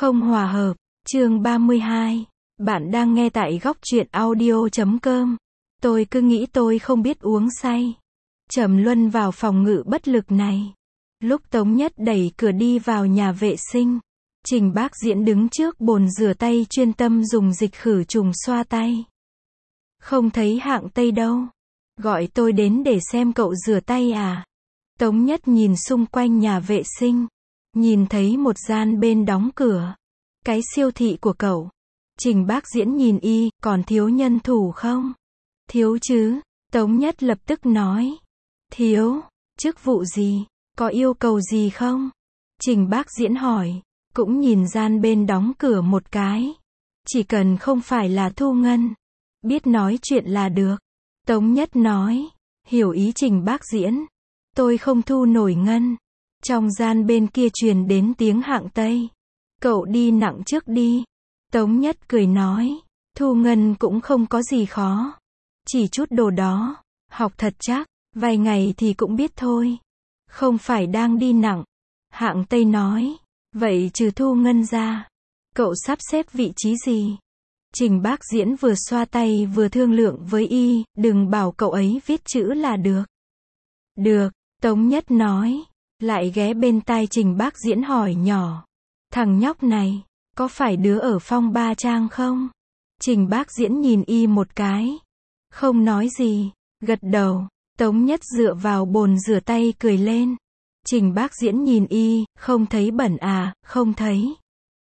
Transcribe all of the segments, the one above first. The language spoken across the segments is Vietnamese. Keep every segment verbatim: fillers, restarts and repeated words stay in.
Không hòa hợp, chương ba mươi hai. Bạn đang nghe tại góc truyện audio chấm com. Tôi cứ nghĩ tôi không biết uống say. Trầm luân vào phòng ngự bất lực này. Lúc Tống Nhất đẩy cửa đi vào nhà vệ sinh, Trình Bác Diễn đứng trước bồn rửa tay chuyên tâm dùng dịch khử trùng xoa tay. Không thấy Hạng Tây đâu. Gọi tôi đến để xem cậu rửa tay à? Tống Nhất nhìn xung quanh nhà vệ sinh, nhìn thấy một gian bên đóng cửa. Cái siêu thị của cậu. Trình Bác Diễn nhìn y, còn thiếu nhân thủ không? Thiếu chứ, Tống Nhất lập tức nói. Thiếu, chức vụ gì? Có yêu cầu gì không? Trình Bác Diễn hỏi, cũng nhìn gian bên đóng cửa một cái. Chỉ cần không phải là thu ngân, biết nói chuyện là được. Tống Nhất nói, hiểu ý Trình Bác Diễn. Tôi không thu nổi ngân. Trong gian bên kia truyền đến tiếng Hạng Tây. Cậu đi nặng trước đi. Tống Nhất cười nói, thu ngân cũng không có gì khó. Chỉ chút đồ đó, học thật chắc, vài ngày thì cũng biết thôi. Không phải đang đi nặng. Hạng Tây nói, vậy trừ thu ngân ra, cậu sắp xếp vị trí gì? Trình Bác Diễn vừa xoa tay vừa thương lượng với y, đừng bảo cậu ấy viết chữ là được. Được, Tống Nhất nói, lại ghé bên tai Trình Bác Diễn hỏi nhỏ. Thằng nhóc này, có phải đứa ở Phong Ba Trang không? Trình Bác Diễn nhìn y một cái. Không nói gì, gật đầu. Tống Nhất dựa vào bồn rửa tay cười lên. Trình Bác Diễn nhìn y, không thấy bẩn à, không thấy.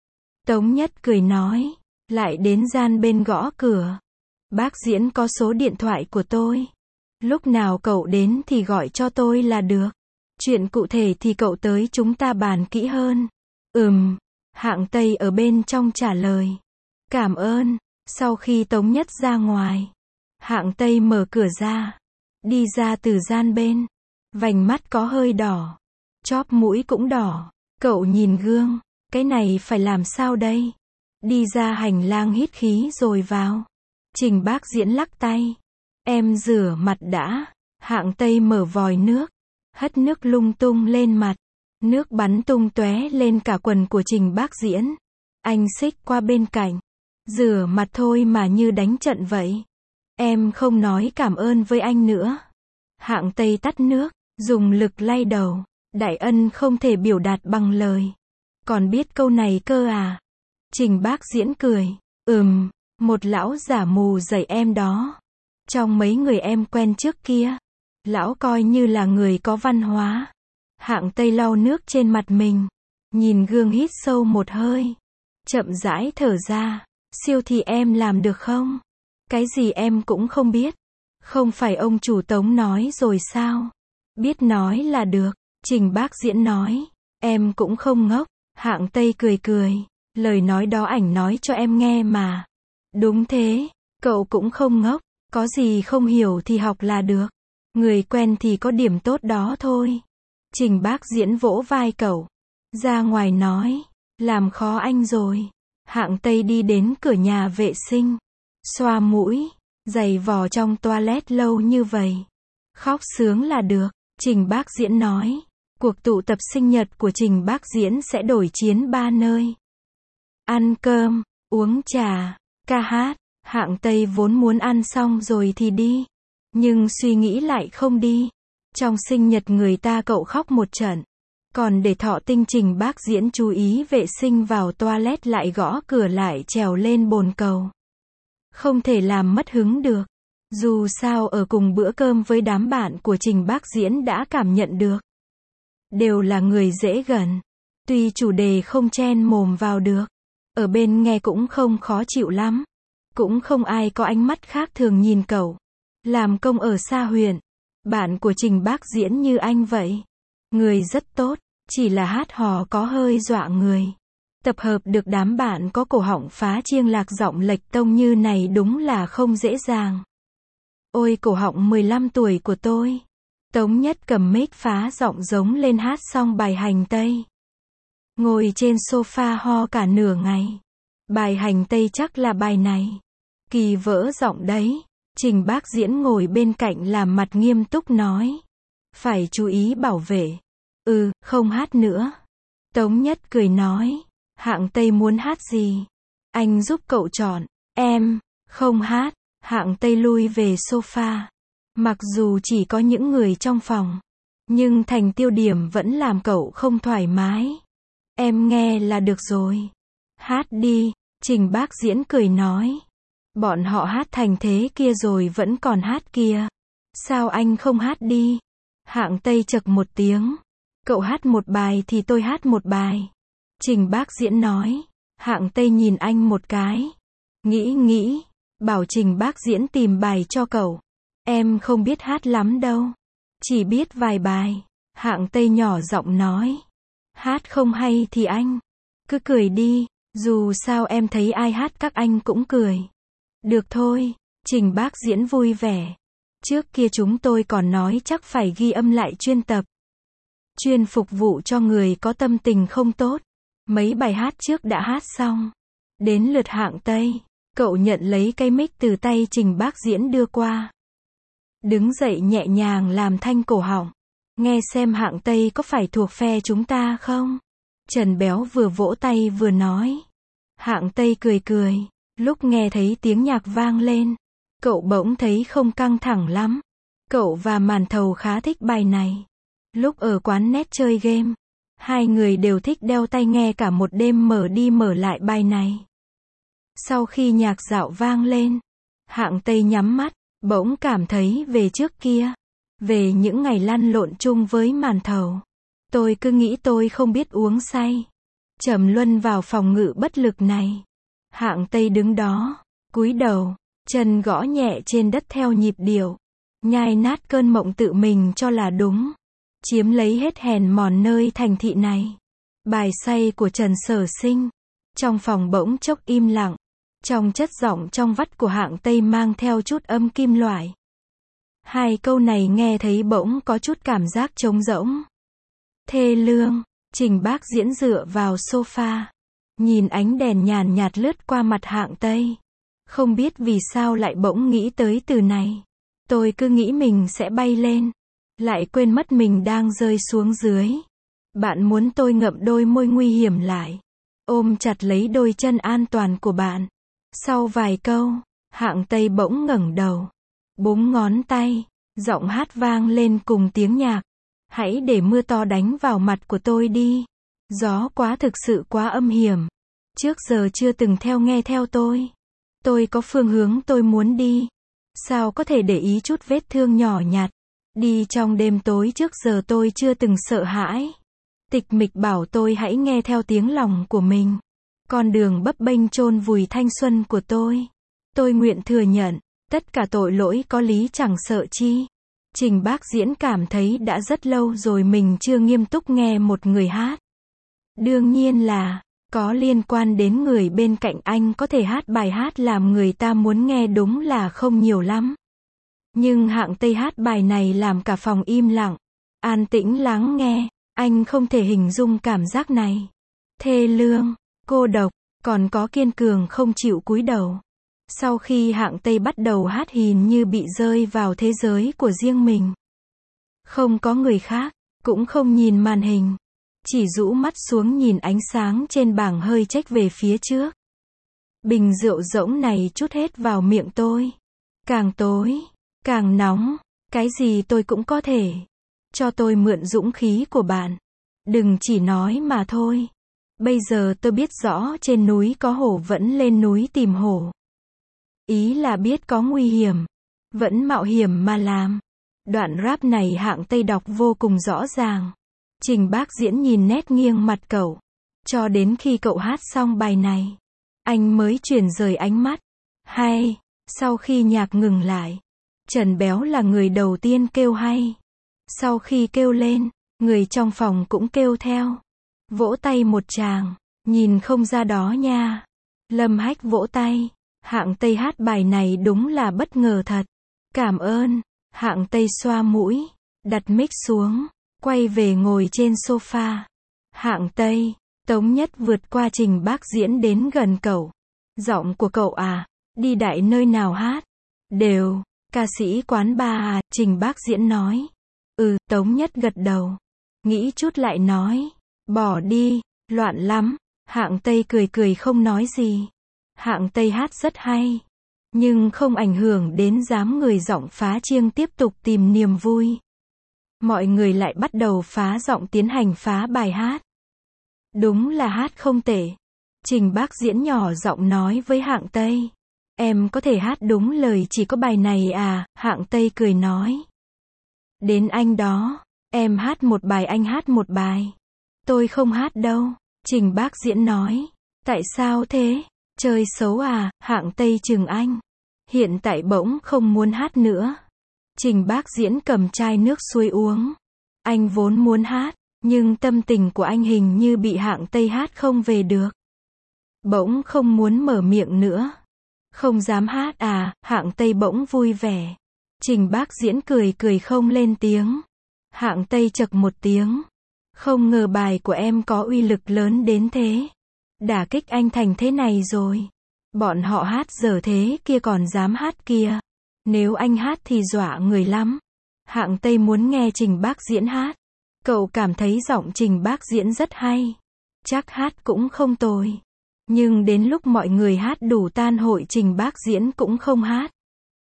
Tống Nhất cười nói, lại đến gian bên gõ cửa. Bác Diễn có số điện thoại của tôi. Lúc nào cậu đến thì gọi cho tôi là được. Chuyện cụ thể thì cậu tới chúng ta bàn kỹ hơn. Ừm, Hạng Tây ở bên trong trả lời. Cảm ơn. Sau khi Tống Nhất ra ngoài, Hạng Tây mở cửa ra. Đi ra từ gian bên. Vành mắt có hơi đỏ. Chóp mũi cũng đỏ. Cậu nhìn gương. Cái này phải làm sao đây? Đi ra hành lang hít khí rồi vào. Trình Bác Diễn lắc tay. Em rửa mặt đã. Hạng Tây mở vòi nước. Hất nước lung tung lên mặt. Nước bắn tung tóe lên cả quần của Trình Bác Diễn. Anh xích qua bên cạnh. Rửa mặt thôi mà như đánh trận vậy. Em không nói cảm ơn với anh nữa. Hạng Tây tắt nước, dùng lực lay đầu. Đại ân không thể biểu đạt bằng lời. Còn biết câu này cơ à? Trình Bác Diễn cười. Ừm, một lão giả mù dạy em đó. Trong mấy người em quen trước kia, lão coi như là người có văn hóa. Hạng Tây lau nước trên mặt mình. Nhìn gương hít sâu một hơi. Chậm rãi thở ra. Siêu thị em làm được không? Cái gì em cũng không biết. Không phải ông chủ Tống nói rồi sao? Biết nói là được. Trình Bác Diễn nói. Em cũng không ngốc. Hạng Tây cười cười. Lời nói đó ảnh nói cho em nghe mà. Đúng thế. Cậu cũng không ngốc. Có gì không hiểu thì học là được. Người quen thì có điểm tốt đó thôi. Trình Bác Diễn vỗ vai cậu. Ra ngoài nói. Làm khó anh rồi. Hạng Tây đi đến cửa nhà vệ sinh. Xoa mũi. Giày vò trong toilet lâu như vậy. Khóc sướng là được. Trình Bác Diễn nói. Cuộc tụ tập sinh nhật của Trình Bác Diễn sẽ đổi chiến ba nơi. Ăn cơm, uống trà, ca hát. Hạng Tây vốn muốn ăn xong rồi thì đi. Nhưng suy nghĩ lại không đi. Trong sinh nhật người ta cậu khóc một trận. Còn để thọ tinh Trình Bác Diễn chú ý vệ sinh vào toilet lại gõ cửa lại trèo lên bồn cầu. Không thể làm mất hứng được. Dù sao ở cùng bữa cơm với đám bạn của Trình Bác Diễn đã cảm nhận được. Đều là người dễ gần. Tuy chủ đề không chen mồm vào được. Ở bên nghe cũng không khó chịu lắm. Cũng không ai có ánh mắt khác thường nhìn cậu. Làm công ở xa huyện. Bạn của Trình Bác Diễn như anh vậy. Người rất tốt. Chỉ là hát hò có hơi dọa người. Tập hợp được đám bạn có cổ họng phá chiêng lạc giọng lệch tông như này đúng là không dễ dàng. Ôi cổ họng mười lăm tuổi của tôi. Tống Nhất cầm mic phá giọng giống lên hát xong bài Hành Tây. Ngồi trên sofa ho cả nửa ngày. Bài Hành Tây chắc là bài này. Kỳ vỡ giọng đấy. Trình Bác Diễn ngồi bên cạnh làm mặt nghiêm túc nói. Phải chú ý bảo vệ. Ừ, không hát nữa. Tống Nhất cười nói. Hạng Tây muốn hát gì? Anh giúp cậu chọn. Em, không hát. Hạng Tây lui về sofa. Mặc dù chỉ có những người trong phòng, nhưng thành tiêu điểm vẫn làm cậu không thoải mái. Em nghe là được rồi. Hát đi, Trình Bác Diễn cười nói. Bọn họ hát thành thế kia rồi vẫn còn hát kia. Sao anh không hát đi? Hạng Tây chậc một tiếng. Cậu hát một bài thì tôi hát một bài. Trình Bác Diễn nói. Hạng Tây nhìn anh một cái. Nghĩ nghĩ, bảo Trình Bác Diễn tìm bài cho cậu. Em không biết hát lắm đâu. Chỉ biết vài bài. Hạng Tây nhỏ giọng nói. Hát không hay thì anh cứ cười đi. Dù sao em thấy ai hát các anh cũng cười. Được thôi, Trình Bác Diễn vui vẻ. Trước kia chúng tôi còn nói chắc phải ghi âm lại chuyên tập. Chuyên phục vụ cho người có tâm tình không tốt. Mấy bài hát trước đã hát xong. Đến lượt Hạng Tây. Cậu nhận lấy cái mic từ tay Trình Bác Diễn đưa qua. Đứng dậy nhẹ nhàng làm thanh cổ họng. Nghe xem Hạng Tây có phải thuộc phe chúng ta không? Trần Béo vừa vỗ tay vừa nói. Hạng Tây cười cười. Lúc nghe thấy tiếng nhạc vang lên, cậu bỗng thấy không căng thẳng lắm. Cậu và Màn Thầu khá thích bài này. Lúc ở quán net chơi game, hai người đều thích đeo tai nghe cả một đêm mở đi mở lại bài này. Sau khi nhạc dạo vang lên, Hạng Tây nhắm mắt, bỗng cảm thấy về trước kia. Về những ngày lăn lộn chung với Màn Thầu. Tôi cứ nghĩ tôi không biết uống say. Trầm luân vào phòng ngự bất lực này. Hạng Tây đứng đó, cúi đầu, chân gõ nhẹ trên đất theo nhịp điệu. Nhai nát cơn mộng tự mình cho là đúng. Chiếm lấy hết hèn mòn nơi thành thị này. Bài say của Trần Sở Sinh. Trong phòng bỗng chốc im lặng. Trong chất giọng trong vắt của Hạng Tây mang theo chút âm kim loại. Hai câu này nghe thấy bỗng có chút cảm giác trống rỗng. Thê lương, Trình Bác Diễn dựa vào sofa. Nhìn ánh đèn nhàn nhạt lướt qua mặt Hạng Tây. Không biết vì sao lại bỗng nghĩ tới từ này. Tôi cứ nghĩ mình sẽ bay lên. Lại quên mất mình đang rơi xuống dưới. Bạn muốn tôi ngậm đôi môi nguy hiểm lại. Ôm chặt lấy đôi chân an toàn của bạn. Sau vài câu, Hạng Tây bỗng ngẩng đầu. Búng ngón tay, giọng hát vang lên cùng tiếng nhạc. Hãy để mưa to đánh vào mặt của tôi đi. Gió quá thực sự quá âm hiểm. Trước giờ chưa từng theo nghe theo tôi. Tôi có phương hướng tôi muốn đi. Sao có thể để ý chút vết thương nhỏ nhặt. Đi trong đêm tối trước giờ tôi chưa từng sợ hãi. Tịch mịch bảo tôi hãy nghe theo tiếng lòng của mình. Con đường bấp bênh chôn vùi thanh xuân của tôi. Tôi nguyện thừa nhận. Tất cả tội lỗi có lý chẳng sợ chi. Trình Bác Diễn cảm thấy đã rất lâu rồi mình chưa nghiêm túc nghe một người hát. Đương nhiên là, có liên quan đến người bên cạnh anh có thể hát bài hát làm người ta muốn nghe đúng là không nhiều lắm. Nhưng Hạng Tây hát bài này làm cả phòng im lặng. An tĩnh lắng nghe, anh không thể hình dung cảm giác này. Thê lương, cô độc, còn có kiên cường không chịu cúi đầu. Sau khi Hạng Tây bắt đầu hát hình như bị rơi vào thế giới của riêng mình. Không có người khác, cũng không nhìn màn hình. Chỉ rũ mắt xuống nhìn ánh sáng trên bảng hơi chếch về phía trước. Bình rượu rỗng này trút hết vào miệng tôi. Càng tối, càng nóng, cái gì tôi cũng có thể. Cho tôi mượn dũng khí của bạn. Đừng chỉ nói mà thôi. Bây giờ tôi biết rõ trên núi có hổ vẫn lên núi tìm hổ. Ý là biết có nguy hiểm, vẫn mạo hiểm mà làm. Đoạn rap này Hạng Tây đọc vô cùng rõ ràng. Trình Bác Diễn nhìn nét nghiêng mặt cậu. Cho đến khi cậu hát xong bài này, anh mới chuyển rời ánh mắt. Hay, sau khi nhạc ngừng lại, Trần Béo là người đầu tiên kêu hay. Sau khi kêu lên, người trong phòng cũng kêu theo. Vỗ tay một tràng, nhìn không ra đó nha. Lâm Hách vỗ tay. Hạng Tây hát bài này đúng là bất ngờ thật. Cảm ơn. Hạng Tây xoa mũi, đặt mic xuống, quay về ngồi trên sofa. Hạng Tây, Tống Nhất vượt qua Trình Bác Diễn đến gần cậu. Giọng của cậu à, đi đại nơi nào hát? Đều, ca sĩ quán bar à, Trình Bác Diễn nói. Ừ, Tống Nhất gật đầu. Nghĩ chút lại nói, bỏ đi, loạn lắm. Hạng Tây cười cười không nói gì. Hạng Tây hát rất hay, nhưng không ảnh hưởng đến dám người giọng phá chiêng tiếp tục tìm niềm vui. Mọi người lại bắt đầu phá giọng tiến hành phá bài hát. Đúng là hát không tệ. Trình Bác Diễn nhỏ giọng nói với Hạng Tây. Em có thể hát đúng lời chỉ có bài này à? Hạng Tây cười nói. Đến anh đó, em hát một bài anh hát một bài. Tôi không hát đâu. Trình Bác Diễn nói. Tại sao thế? Chơi xấu à? Hạng Tây chừng anh. Hiện tại bỗng không muốn hát nữa. Trình Bác Diễn cầm chai nước suối uống. Anh vốn muốn hát, nhưng tâm tình của anh hình như bị Hạng Tây hát không về được. Bỗng không muốn mở miệng nữa. Không dám hát à? Hạng Tây bỗng vui vẻ. Trình Bác Diễn cười cười không lên tiếng. Hạng Tây chậc một tiếng. Không ngờ bài của em có uy lực lớn đến thế. Đả kích anh thành thế này rồi. Bọn họ hát dở thế kia còn dám hát kia. Nếu anh hát thì dọa người lắm. Hạng Tây muốn nghe Trình Bác Diễn hát. Cậu cảm thấy giọng Trình Bác Diễn rất hay. Chắc hát cũng không tồi. Nhưng đến lúc mọi người hát đủ tan hội Trình Bác Diễn cũng không hát.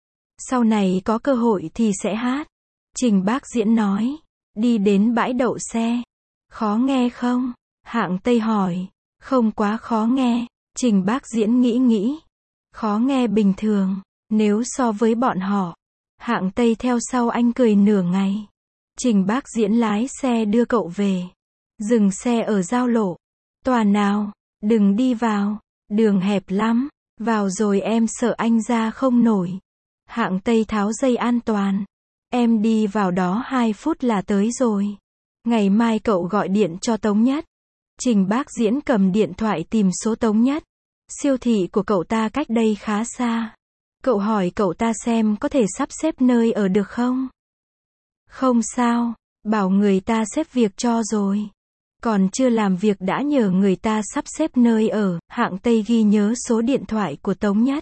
Sau này có cơ hội thì sẽ hát. Trình Bác Diễn nói. Đi đến bãi đậu xe. Khó nghe không? Hạng Tây hỏi. Không quá khó nghe. Trình Bác Diễn nghĩ nghĩ. Khó nghe bình thường. Nếu so với bọn họ. Hạng Tây theo sau anh cười nửa ngày. Trình Bác Diễn lái xe đưa cậu về. Dừng xe ở giao lộ. Tòa nào? Đừng đi vào. Đường hẹp lắm. Vào rồi em sợ anh ra không nổi. Hạng Tây tháo dây an toàn. Em đi vào đó hai phút là tới rồi. Ngày mai cậu gọi điện cho Tống Nhất. Trình Bác Diễn cầm điện thoại tìm số Tống Nhất. Siêu thị của cậu ta cách đây khá xa. Cậu hỏi cậu ta xem có thể sắp xếp nơi ở được không? Không sao, bảo người ta xếp việc cho rồi. Còn chưa làm việc đã nhờ người ta sắp xếp nơi ở. Hạng Tây ghi nhớ số điện thoại của Tống Nhất.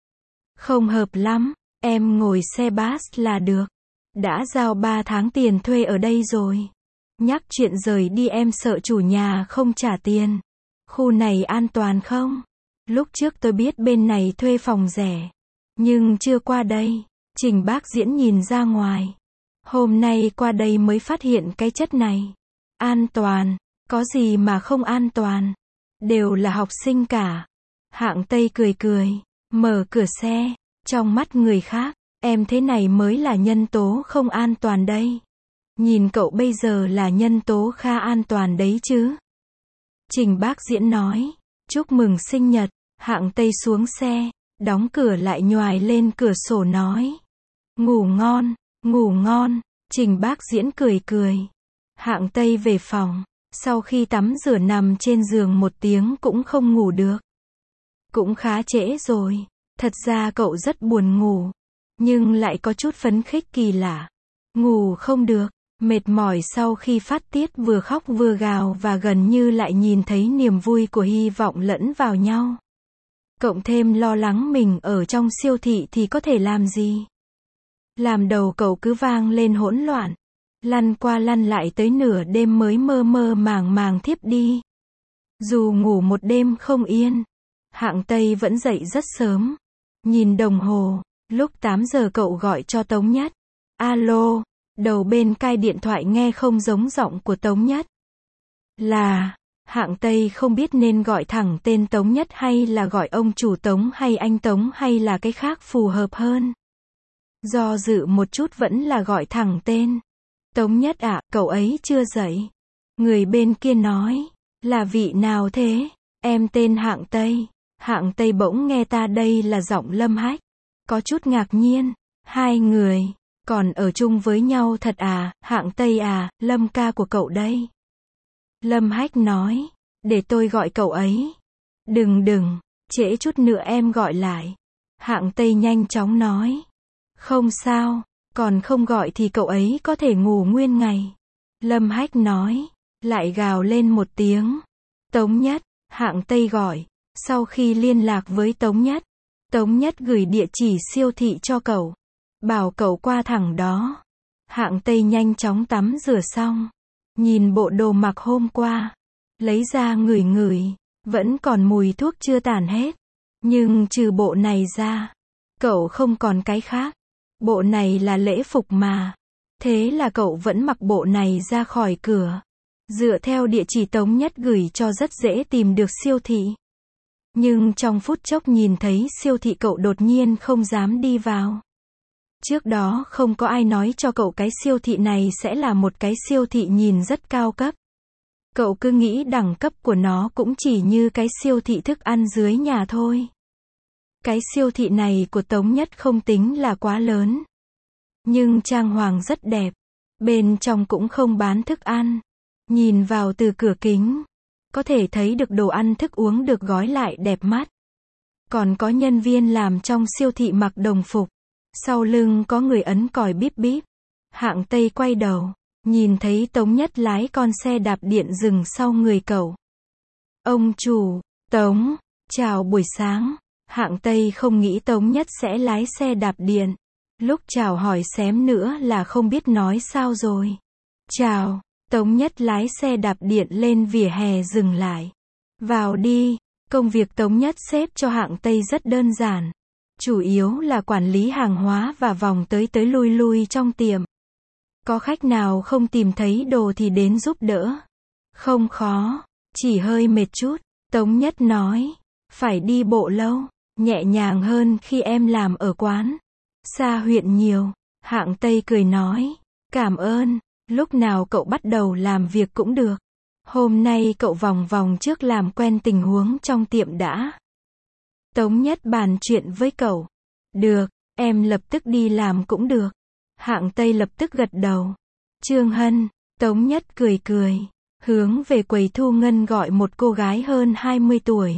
Không hợp lắm, em ngồi xe bus là được. Đã giao ba tháng tiền thuê ở đây rồi. Nhắc chuyện rời đi em sợ chủ nhà không trả tiền. Khu này an toàn không? Lúc trước tôi biết bên này thuê phòng rẻ. Nhưng chưa qua đây. Trình Bác Diễn nhìn ra ngoài. Hôm nay qua đây mới phát hiện cái chất này. An toàn. Có gì mà không an toàn. Đều là học sinh cả. Hạng Tây cười cười. Mở cửa xe. Trong mắt người khác, em thế này mới là nhân tố không an toàn đây. Nhìn cậu bây giờ là nhân tố khá an toàn đấy chứ. Trình Bác Diễn nói. Chúc mừng sinh nhật. Hạng Tây xuống xe. Đóng cửa lại nhoài lên cửa sổ nói. Ngủ ngon, ngủ ngon. Trình Bác Diễn cười cười. Hạng Tây về phòng. Sau khi tắm rửa nằm trên giường một tiếng cũng không ngủ được. Cũng khá trễ rồi. Thật ra cậu rất buồn ngủ. Nhưng lại có chút phấn khích kỳ lạ. Ngủ không được. Mệt mỏi sau khi phát tiết vừa khóc vừa gào và gần như lại nhìn thấy niềm vui của hy vọng lẫn vào nhau. Cộng thêm lo lắng mình ở trong siêu thị thì có thể làm gì. Làm đầu cậu cứ vang lên hỗn loạn. Lăn qua lăn lại tới nửa đêm mới mơ mơ màng màng thiếp đi. Dù ngủ một đêm không yên. Hạng Tây vẫn dậy rất sớm. Nhìn đồng hồ. Lúc tám giờ cậu gọi cho Tống Nhất. Alo. Đầu bên cai điện thoại nghe không giống giọng của Tống Nhất. Là. Hạng Tây không biết nên gọi thẳng tên Tống Nhất hay là gọi ông chủ Tống hay anh Tống hay là cái khác phù hợp hơn. Do dự một chút vẫn là gọi thẳng tên. Tống Nhất ạ, à, cậu ấy chưa dậy. Người bên kia nói. Là vị nào thế? Em tên Hạng Tây. Hạng Tây bỗng nghe ta đây là giọng Lâm Hách. Có chút ngạc nhiên. Hai người. Còn ở chung với nhau thật à? Hạng Tây à, Lâm ca của cậu đây. Lâm Hách nói. Để tôi gọi cậu ấy. Đừng đừng. Trễ chút nữa em gọi lại. Hạng Tây nhanh chóng nói. Không sao. Còn không gọi thì cậu ấy có thể ngủ nguyên ngày. Lâm Hách nói. Lại gào lên một tiếng. Tống Nhất. Hạng Tây gọi. Sau khi liên lạc với Tống Nhất. Tống Nhất gửi địa chỉ siêu thị cho cậu. Bảo cậu qua thẳng đó. Hạng Tây nhanh chóng tắm rửa xong. Nhìn bộ đồ mặc hôm qua. Lấy ra ngửi ngửi. Vẫn còn mùi thuốc chưa tàn hết. Nhưng trừ bộ này ra, cậu không còn cái khác. Bộ này là lễ phục mà. Thế là cậu vẫn mặc bộ này ra khỏi cửa. Dựa theo địa chỉ Tống Nhất gửi cho rất dễ tìm được siêu thị. Nhưng trong phút chốc nhìn thấy siêu thị cậu đột nhiên không dám đi vào. Trước đó không có ai nói cho cậu cái siêu thị này sẽ là một cái siêu thị nhìn rất cao cấp. Cậu cứ nghĩ đẳng cấp của nó cũng chỉ như cái siêu thị thức ăn dưới nhà thôi. Cái siêu thị này của Tống Nhất không tính là quá lớn. Nhưng trang hoàng rất đẹp. Bên trong cũng không bán thức ăn. Nhìn vào từ cửa kính, có thể thấy được đồ ăn thức uống được gói lại đẹp mắt. Còn có nhân viên làm trong siêu thị mặc đồng phục. Sau lưng có người ấn còi bíp bíp. Hạng Tây quay đầu, nhìn thấy Tống Nhất lái con xe đạp điện dừng sau người cậu. Ông chủ, Tống, chào buổi sáng. Hạng Tây không nghĩ Tống Nhất sẽ lái xe đạp điện. Lúc chào hỏi xém nữa là không biết nói sao rồi. Chào, Tống Nhất lái xe đạp điện lên vỉa hè dừng lại. Vào đi, công việc Tống Nhất xếp cho Hạng Tây rất đơn giản. Chủ yếu là quản lý hàng hóa và vòng tới tới lui lui trong tiệm. Có khách nào không tìm thấy đồ thì đến giúp đỡ. Không khó, chỉ hơi mệt chút, Tống Nhất nói. Phải đi bộ lâu, nhẹ nhàng hơn khi em làm ở quán. Xa huyện nhiều, Hạng Tây cười nói. Cảm ơn, lúc nào cậu bắt đầu làm việc cũng được. Hôm nay cậu vòng vòng trước làm quen tình huống trong tiệm đã. Tống Nhất bàn chuyện với cậu. Được, em lập tức đi làm cũng được. Hạng Tây lập tức gật đầu. Trương Hân, Tống Nhất cười cười, hướng về quầy thu ngân gọi một cô gái hơn hai mươi tuổi.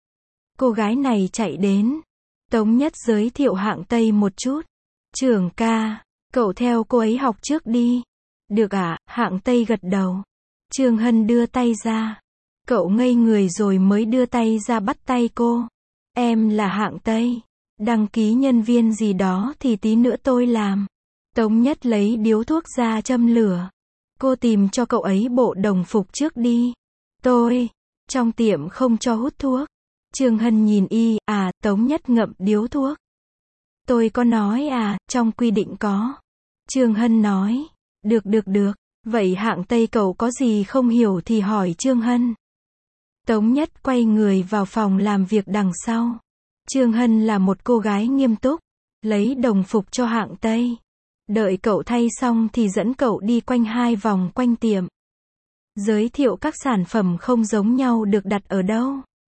Cô gái này chạy đến. Tống Nhất giới thiệu Hạng Tây một chút. Trưởng ca, cậu theo cô ấy học trước đi. Được ạ, à? Hạng Tây gật đầu. Trương Hân đưa tay ra. Cậu ngây người rồi mới đưa tay ra bắt tay cô. Em là Hạng Tây. Đăng ký nhân viên gì đó thì tí nữa tôi làm. Tống Nhất lấy điếu thuốc ra châm lửa. Cô tìm cho cậu ấy bộ đồng phục trước đi. Tôi, trong tiệm không cho hút thuốc. Trương Hân nhìn y, à, Tống Nhất ngậm điếu thuốc. Tôi có nói à, trong quy định có. Trương Hân nói, được được được, vậy Hạng Tây cậu có gì không hiểu thì hỏi Trương Hân. Tống Nhất quay người vào phòng làm việc đằng sau. Trương Hân là một cô gái nghiêm túc, lấy đồng phục cho Hạng Tây. Đợi cậu thay xong thì dẫn cậu đi quanh hai vòng quanh tiệm. Giới thiệu các sản phẩm không giống nhau được đặt ở đâu.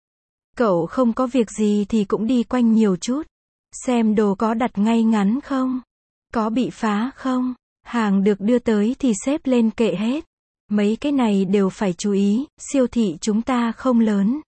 Cậu không có việc gì thì cũng đi quanh nhiều chút. Xem đồ có đặt ngay ngắn không? Có bị phá không? Hàng được đưa tới thì xếp lên kệ hết. Mấy cái này đều phải chú ý, siêu thị chúng ta không lớn.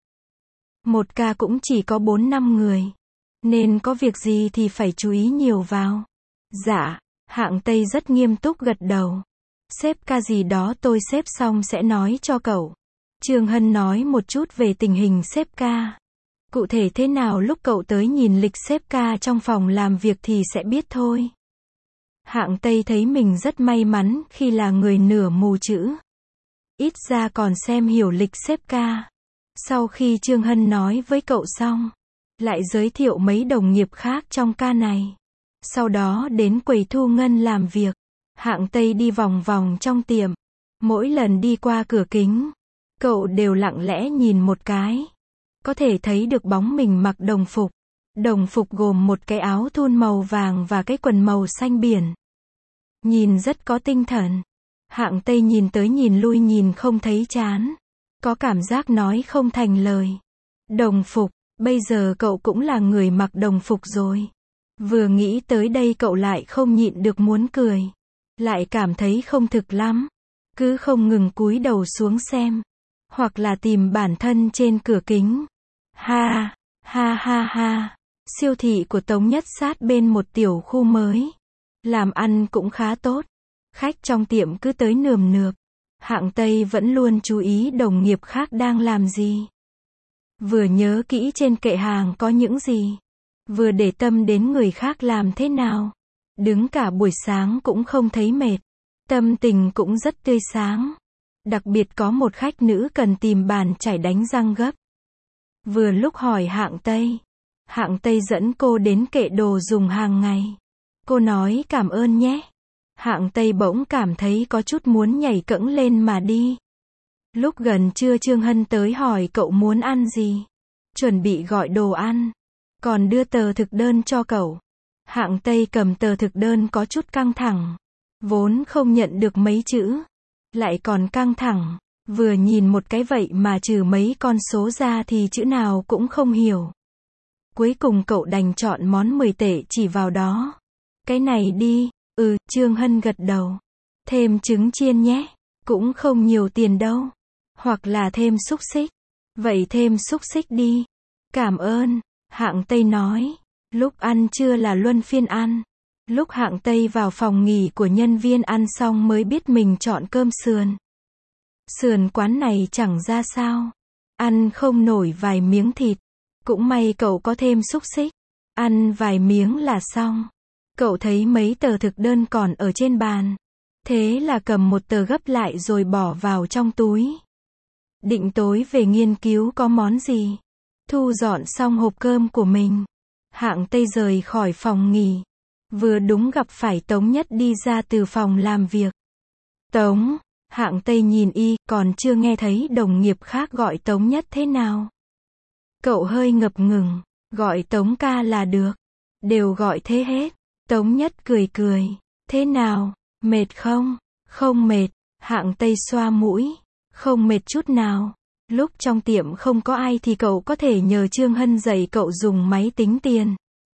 Một ca cũng chỉ có bốn năm người. Nên có việc gì thì phải chú ý nhiều vào. Dạ, Hạng Tây rất nghiêm túc gật đầu. Xếp ca gì đó tôi xếp xong sẽ nói cho cậu. Trương Hân nói một chút về tình hình xếp ca. Cụ thể thế nào lúc cậu tới nhìn lịch xếp ca trong phòng làm việc thì sẽ biết thôi. Hạng Tây thấy mình rất may mắn khi là người nửa mù chữ. Ít ra còn xem hiểu lịch xếp ca. Sau khi Trương Hân nói với cậu xong, lại giới thiệu mấy đồng nghiệp khác trong ca này. Sau đó đến quầy thu ngân làm việc. Hạng Tây đi vòng vòng trong tiệm. Mỗi lần đi qua cửa kính, cậu đều lặng lẽ nhìn một cái. Có thể thấy được bóng mình mặc đồng phục. Đồng phục gồm một cái áo thun màu vàng và cái quần màu xanh biển. Nhìn rất có tinh thần. Hạng Tây nhìn tới nhìn lui nhìn không thấy chán. Có cảm giác nói không thành lời. Đồng phục, bây giờ cậu cũng là người mặc đồng phục rồi. Vừa nghĩ tới đây cậu lại không nhịn được muốn cười. Lại cảm thấy không thực lắm. Cứ không ngừng cúi đầu xuống xem. Hoặc là tìm bản thân trên cửa kính. Ha, ha ha ha. Siêu thị của Tống Nhất sát bên một tiểu khu mới. Làm ăn cũng khá tốt. Khách trong tiệm cứ tới nườm nượp. Hạng Tây vẫn luôn chú ý đồng nghiệp khác đang làm gì. Vừa nhớ kỹ trên kệ hàng có những gì. Vừa để tâm đến người khác làm thế nào. Đứng cả buổi sáng cũng không thấy mệt. Tâm tình cũng rất tươi sáng. Đặc biệt có một khách nữ cần tìm bàn chải đánh răng gấp. Vừa lúc hỏi Hạng Tây. Hạng Tây dẫn cô đến kệ đồ dùng hàng ngày. Cô nói cảm ơn nhé. Hạng Tây bỗng cảm thấy có chút muốn nhảy cẫng lên mà đi. Lúc gần trưa Trương Hân tới hỏi cậu muốn ăn gì. Chuẩn bị gọi đồ ăn. Còn đưa tờ thực đơn cho cậu. Hạng Tây cầm tờ thực đơn có chút căng thẳng. Vốn không nhận được mấy chữ. Lại còn căng thẳng. Vừa nhìn một cái vậy mà trừ mấy con số ra thì chữ nào cũng không hiểu. Cuối cùng cậu đành chọn món mười tệ chỉ vào đó. Cái này đi. Ừ, Trương Hân gật đầu. Thêm trứng chiên nhé. Cũng không nhiều tiền đâu. Hoặc là thêm xúc xích. Vậy thêm xúc xích đi. Cảm ơn. Hạng Tây nói. Lúc ăn trưa là luân phiên ăn. Lúc Hạng Tây vào phòng nghỉ của nhân viên ăn xong mới biết mình chọn cơm sườn. Sườn quán này chẳng ra sao. Ăn không nổi vài miếng thịt. Cũng may cậu có thêm xúc xích. Ăn vài miếng là xong. Cậu thấy mấy tờ thực đơn còn ở trên bàn. Thế là cầm một tờ gấp lại rồi bỏ vào trong túi. Định tối về nghiên cứu có món gì. Thu dọn xong hộp cơm của mình. Hạng Tây rời khỏi phòng nghỉ. Vừa đúng gặp phải Tống Nhất đi ra từ phòng làm việc. Tống, Hạng Tây nhìn y, còn chưa nghe thấy đồng nghiệp khác gọi Tống Nhất thế nào. Cậu hơi ngập ngừng, gọi Tống ca là được. Đều gọi thế hết. Tống Nhất cười cười. Thế nào, mệt không? Không mệt. Hạng Tây xoa mũi. Không mệt chút nào. Lúc trong tiệm không có ai thì cậu có thể nhờ Trương Hân dạy cậu dùng máy tính tiền.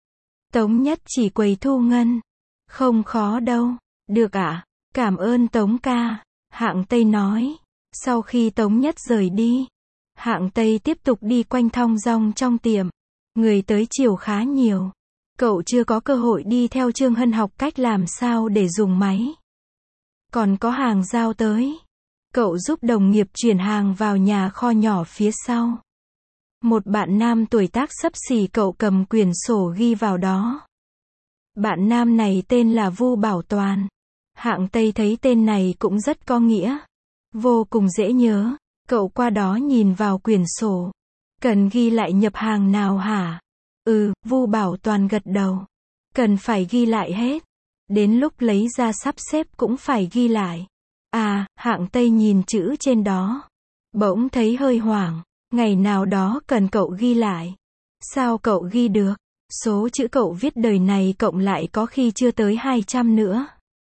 Tống Nhất chỉ quầy thu ngân. Không khó đâu. Được ạ. À? Cảm ơn Tống ca. Hạng Tây nói. Sau khi Tống Nhất rời đi, Hạng Tây tiếp tục đi quanh thong dong trong tiệm. Người tới chiều khá nhiều. Cậu chưa có cơ hội đi theo Trương Hân học cách làm sao để dùng máy. Còn có hàng giao tới. Cậu giúp đồng nghiệp chuyển hàng vào nhà kho nhỏ phía sau. Một bạn nam tuổi tác xấp xỉ cậu cầm quyển sổ ghi vào đó. Bạn nam này tên là Vu Bảo Toàn. Hạng Tây thấy tên này cũng rất có nghĩa. Vô cùng dễ nhớ. Cậu qua đó nhìn vào quyển sổ. Cần ghi lại nhập hàng nào hả? Ừ, Vu Bảo Toàn gật đầu. Cần phải ghi lại hết. Đến lúc lấy ra sắp xếp cũng phải ghi lại. À, Hạng Tây nhìn chữ trên đó. Bỗng thấy hơi hoảng. Ngày nào đó cần cậu ghi lại. Sao cậu ghi được? Số chữ cậu viết đời này cộng lại có khi chưa tới hai trăm nữa.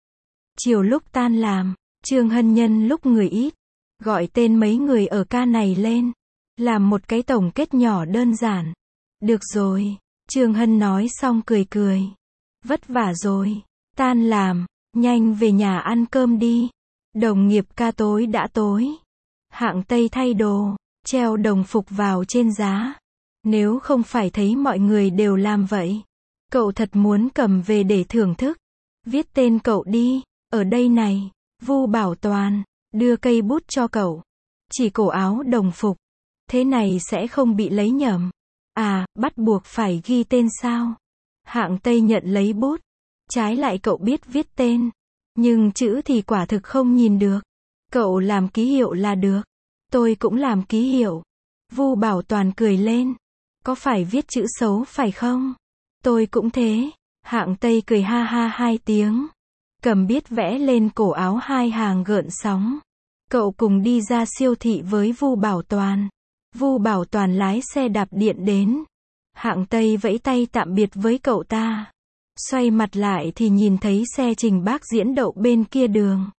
Chiều lúc tan làm, Trương Hân nhân lúc người ít. Gọi tên mấy người ở ca này lên. Làm một cái tổng kết nhỏ đơn giản. Được rồi. Trương Hân nói xong cười cười. Vất vả rồi. Tan làm. Nhanh về nhà ăn cơm đi. Đồng nghiệp ca tối đã tối. Hạng Tây thay đồ. Treo đồng phục vào trên giá. Nếu không phải thấy mọi người đều làm vậy. Cậu thật muốn cầm về để thưởng thức. Viết tên cậu đi. Ở đây này. Vu Bảo Toàn. Đưa cây bút cho cậu. Chỉ cổ áo đồng phục. Thế này sẽ không bị lấy nhầm. À, bắt buộc phải ghi tên sao? Hạng Tây nhận lấy bút. Trái lại cậu biết viết tên. Nhưng chữ thì quả thực không nhìn được. Cậu làm ký hiệu là được. Tôi cũng làm ký hiệu. Vu Bảo Toàn cười lên. Có phải viết chữ xấu phải không? Tôi cũng thế. Hạng Tây cười ha ha hai tiếng. Cầm viết vẽ lên cổ áo hai hàng gợn sóng. Cậu cùng đi ra siêu thị với Vu Bảo Toàn. Vu Bảo Toàn lái xe đạp điện đến. Hạng Tây vẫy tay tạm biệt với cậu ta. Xoay mặt lại thì nhìn thấy xe Trình Bác Diễn đậu bên kia đường.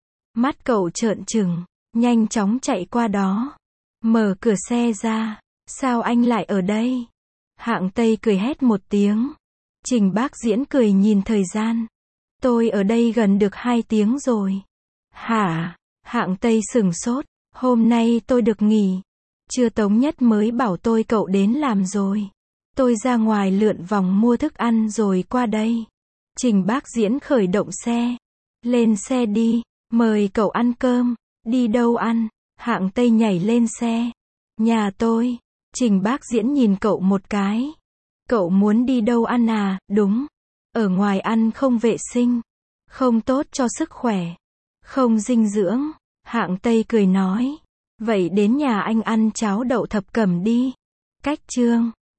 Mắt cậu trợn trừng, nhanh chóng chạy qua đó. Mở cửa xe ra. Sao anh lại ở đây? Hạng Tây cười hét một tiếng. Trình Bác Diễn cười nhìn thời gian. Tôi ở đây gần được hai tiếng rồi. Hả? Hạng Tây sửng sốt. Hôm nay tôi được nghỉ. Trưa Tống Nhất mới bảo tôi cậu đến làm rồi. Tôi ra ngoài lượn vòng mua thức ăn rồi qua đây. Trình Bác Diễn khởi động xe. Lên xe đi. Mời cậu ăn cơm. Đi đâu ăn? Hạng Tây nhảy lên xe. Nhà tôi. Trình Bác Diễn nhìn cậu một cái. Cậu muốn đi đâu ăn à? Đúng. Ở ngoài ăn không vệ sinh. Không tốt cho sức khỏe. Không dinh dưỡng. Hạng Tây cười nói. Vậy đến nhà anh ăn cháo đậu thập cẩm đi. Cách chương